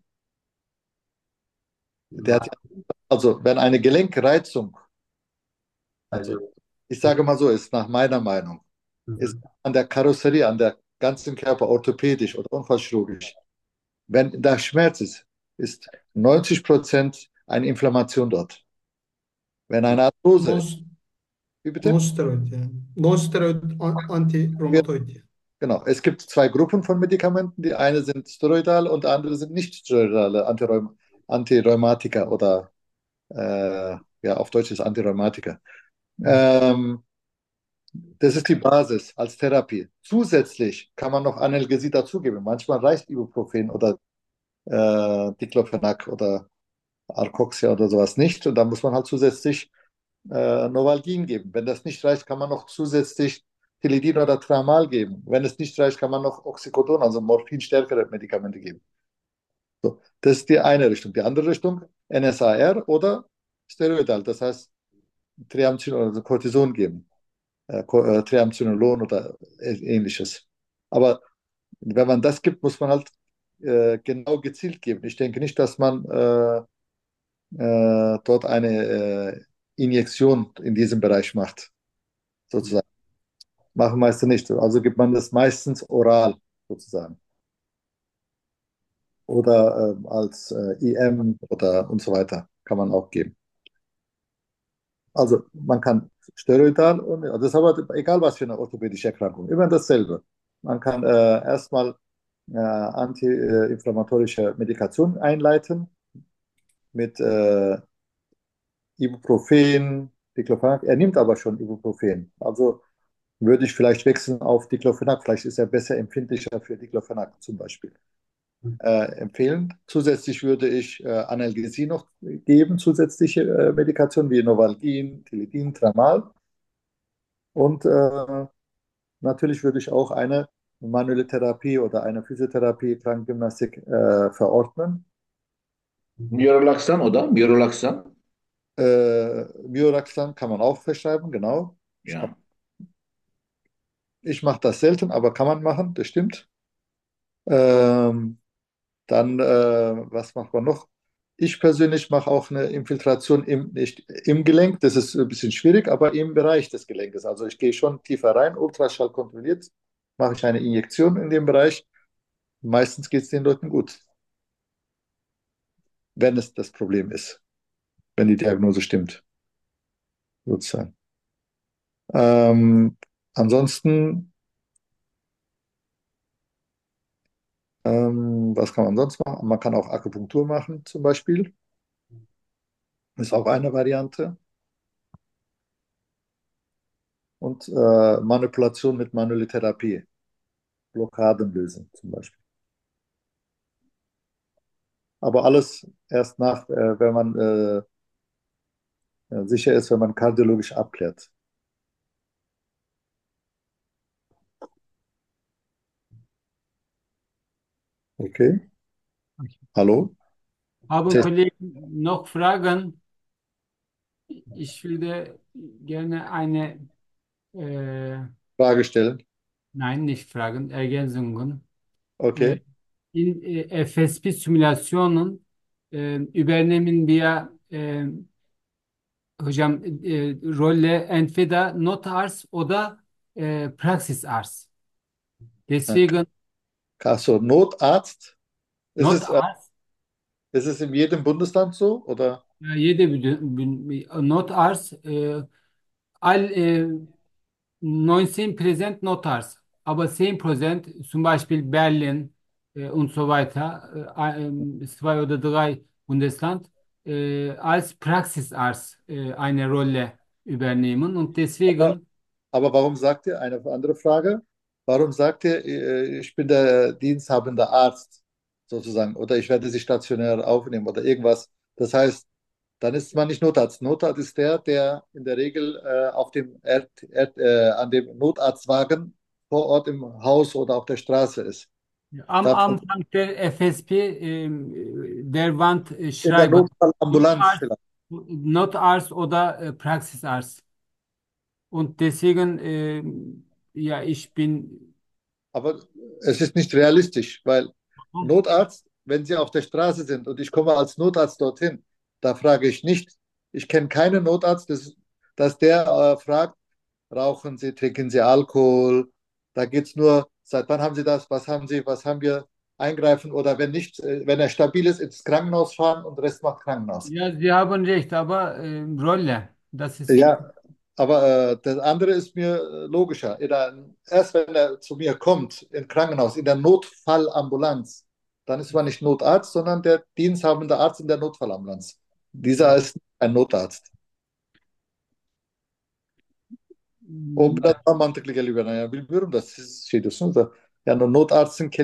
Der hat, ma- also, wenn eine Gelenkreizung, also also, ich sage mal so, ist nach meiner Meinung, ist mhm. an der Karosserie, an der ganzen Körper, orthopädisch oder unfallchirurgisch, wenn da Schmerz ist, ist neunzig Prozent eine Inflammation dort. Wenn eine Arthrose Non, ist, wie bitte? non steroid yani. Non steroid an- Wir- anti-romatoid yani. Genau, es gibt zwei Gruppen von Medikamenten. Die eine sind steroidal und die andere sind nicht steroidale Antirheum Antirheumatika oder Äh, ja, auf Deutsch ist Antirheumatika. Ähm, Das ist die Basis als Therapie. Zusätzlich kann man noch Analgesie dazugeben. Manchmal reicht Ibuprofen oder äh, Diclofenac oder Arcoxia oder sowas nicht. Und da muss man halt zusätzlich äh, Novalgin geben. Wenn das nicht reicht, kann man noch zusätzlich Tilidin oder Tramal geben. Wenn es nicht reicht, kann man noch Oxycodon, also morphinstärkere Medikamente geben. So, das ist die eine Richtung. Die andere Richtung, N S A R oder Steroidal, das heißt Triamcinolon oder also Cortison geben. Äh, äh, Triamcinolon oder ähnliches. Aber wenn man das gibt, muss man halt äh, genau gezielt geben. Ich denke nicht, dass man äh, äh, dort eine äh, Injektion in diesem Bereich macht, sozusagen. Machen meiste nicht. Also gibt man das meistens oral, sozusagen. Oder ähm, als äh, I M oder und so weiter kann man auch geben. Also man kann Steroidal, und, das ist aber egal was für eine orthopädische Erkrankung, immer dasselbe. Man kann äh, erstmal äh, antiinflammatorische Medikation einleiten mit äh, Ibuprofen, Diclofenac. Er nimmt aber schon Ibuprofen. Also würde ich vielleicht wechseln auf Diclofenac. Vielleicht ist er besser empfindlicher für Diclofenac zum Beispiel. Äh, empfehlen. Zusätzlich würde ich äh, Analgesie noch geben, zusätzliche äh, Medikationen wie Novalgin, Tilidin, Tramal. Und äh, natürlich würde ich auch eine manuelle Therapie oder eine Physiotherapie, Krankengymnastik äh, verordnen. Myorelaxan oder? Myorelaxan. Äh, Myoraxan kann man auch verschreiben, genau. Ich, Ja. ich mache das selten, aber kann man machen, das stimmt. Ähm, dann, äh, was macht man noch? Ich persönlich mache auch eine Infiltration im, nicht im Gelenk, das ist ein bisschen schwierig, aber im Bereich des Gelenkes. Also ich gehe schon tiefer rein, Ultraschall kontrolliert, mache ich eine Injektion in dem Bereich. Meistens geht es den Leuten gut, wenn es das Problem ist, wenn die Diagnose stimmt, sozusagen. Ähm, ansonsten, ähm, was kann man sonst machen? Man kann auch Akupunktur machen, zum Beispiel. Ist auch eine Variante. Und äh, Manipulation mit manueller Therapie. Blockaden lösen, zum Beispiel. Aber alles erst nach, äh, wenn man äh, ja, sicher ist, wenn man kardiologisch abklärt. Okay. Hallo? Haben Test Kollegen noch Fragen? Ich würde gerne eine, äh, Frage stellen. nein, nicht Fragen, Ergänzungen. Äh, Okay. in äh, F S P-Simülationen äh, übernehmen wir äh, hocam e, rolle entweder Notarz oder e, Praxisarzt. Deswegen Achso, Notarzt. Ist es, äh, Notarzt, ist es in jedem Bundesland so? Oder? ja, jede Bü- Bü- Notarzt, e, all e, neunzehn Prozent Notarzt, aber zehn Prozent zum Beispiel Berlin e, und so weiter, e, e, zwei oder drei Bundesland e, als Praxisarzt e, eine Rolle übernehmen und Aber, deswegen aber warum sagt ihr, eine andere Frage, warum sagt ihr, äh, ich bin der diensthabende Arzt sozusagen oder ich werde Sie stationär aufnehmen oder irgendwas? Das heißt, dann ist man nicht Notarzt. Notarzt ist der, der in der Regel äh, auf dem Erd, Erd, äh, an dem Notarztwagen vor Ort im Haus oder auf der Straße ist. Am Da, Anfang der F S P ähm, der Wand äh, in der schreiben, Notfallambulanz Notarzt, vielleicht. Notarzt oder äh, Praxisarzt. Und deswegen, ähm, ja, ich bin, Aber es ist nicht realistisch, weil Notarzt, wenn Sie auf der Straße sind und ich komme als Notarzt dorthin, da frage ich nicht, ich kenne keinen Notarzt, das, dass der äh, fragt, rauchen Sie, trinken Sie Alkohol, da geht es nur, seit wann haben Sie das, was haben Sie, was haben wir, eingreifen oder wenn nicht, äh, wenn er stabil ist, ins Krankenhaus fahren und Rest macht Krankenhaus. ja, Sie haben recht, aber ähm, Rolle, das ist, Ja, aber äh, das andere ist mir äh, logischer. In der, erst wenn er zu mir kommt, im Krankenhaus, in der Notfallambulanz, dann ist man nicht Notarzt, sondern der diensthabende Arzt in der Notfallambulanz. Dieser ist Ein Notarzt. O biraz daha mantıklı geliyor bana ya. Bilmiyorum da siz şey diyorsunuz da. Yani o notarzın